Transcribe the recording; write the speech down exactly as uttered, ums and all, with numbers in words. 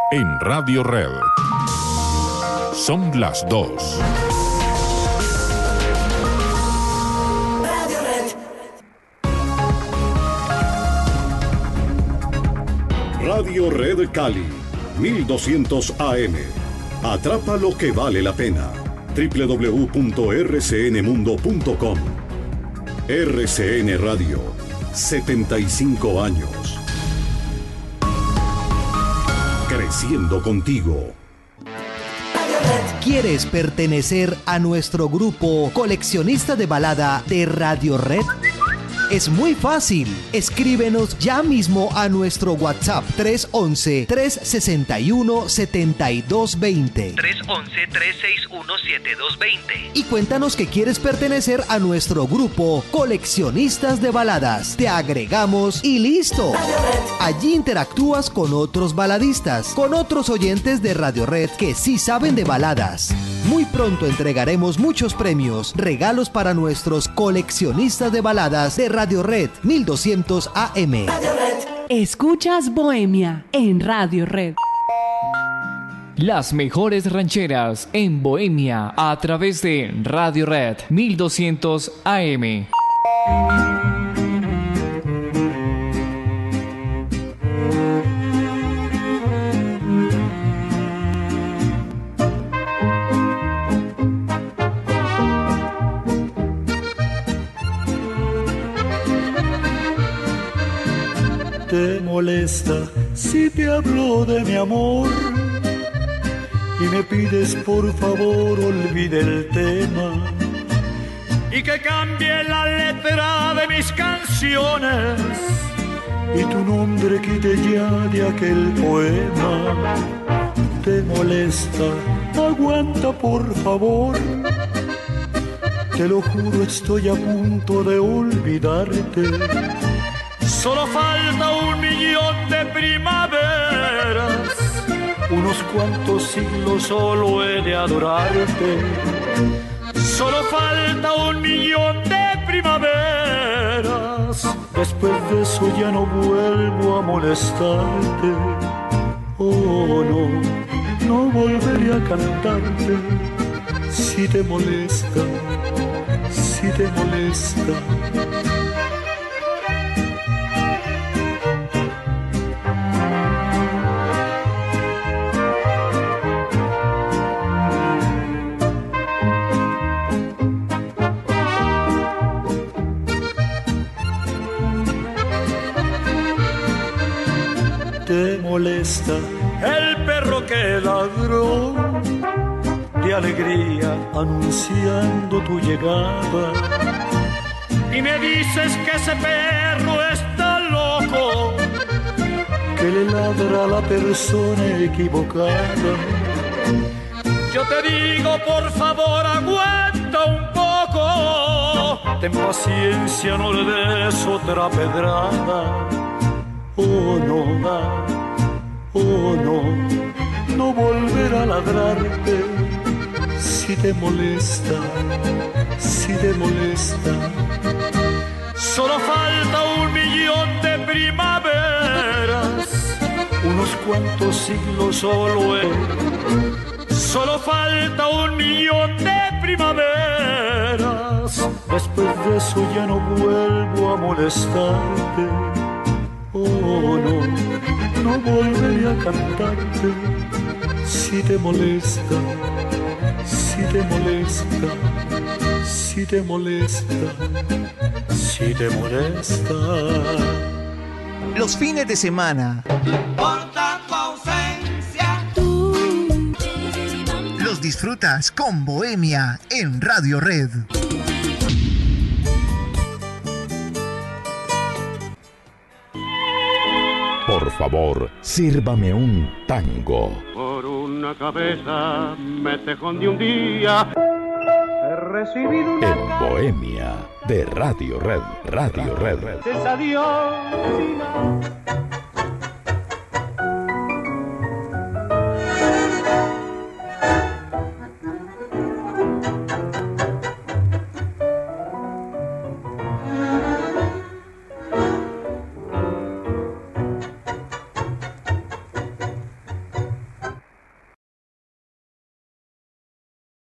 en Radio Red. Son las dos. Radio Red. Radio Red Cali, mil doscientos A M. Atrapa lo que vale la pena. doble u doble u doble u punto erre ce ene mundo punto com. R C N Radio, setenta y cinco años. Creciendo contigo. ¿Quieres pertenecer a nuestro grupo Coleccionista de Balada de Radio Red? Es muy fácil. Escríbenos ya mismo a nuestro WhatsApp tres once, tres sesenta y uno, setenta y dos veinte. tres once, tres sesenta y uno, setenta y dos veinte. Y cuéntanos que quieres pertenecer a nuestro grupo Coleccionistas de Baladas. Te agregamos y listo. Allí interactúas con otros baladistas, con otros oyentes de Radio Red que sí saben de baladas. Muy pronto entregaremos muchos premios, regalos para nuestros coleccionistas de baladas de Radio Red mil doscientos A M. Radio Red. Escuchas Bohemia en Radio Red. Las mejores rancheras en Bohemia a través de Radio Red mil doscientos A M. ¿Te molesta si te hablo de mi amor? Y me pides por favor olvide el tema y que cambie la letra de mis canciones y tu nombre quite ya de aquel poema. ¿Te molesta? Aguanta por favor. Te lo juro, estoy a punto de olvidarte. Solo falta un millón de primaveras, unos cuantos siglos solo he de adorarte. Solo falta un millón de primaveras, después de eso ya no vuelvo a molestarte. Oh no, no volveré a cantarte. Si te molesta, si te molesta. Te molesta el perro que ladró de alegría anunciando tu llegada y me dices que ese perro está loco, que le ladra a la persona equivocada. Yo te digo por favor aguanta un poco, ten paciencia, no le des otra pedrada. Oh no, oh no, no volver a ladrarte. Si te molesta, si te molesta. Solo falta un millón de primaveras, unos cuantos siglos solo he. Solo falta un millón de primaveras, después de eso ya no vuelvo a molestarte. Oh no, no volveré a cantarte. Si te molesta, si te molesta, si te molesta, si te molesta. Los fines de semana Por tu ausencia, tú los disfrutas con Bohemia en Radio Red. Por favor, sírvame un tango. Por una cabeza me tejón de un día. He recibido una En Bohemia de Radio Red, Radio Red. carta. Adiós.